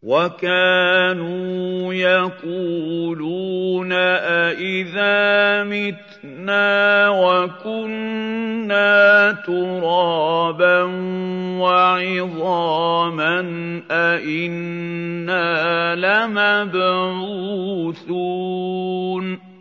وَكَانُوا يَقُولُونَ أَإِذَا مِتْنَا وَكُنَّا تُرَابًا وَعِظَامًا أَإِنَّا لَمَبْعُوثُونَ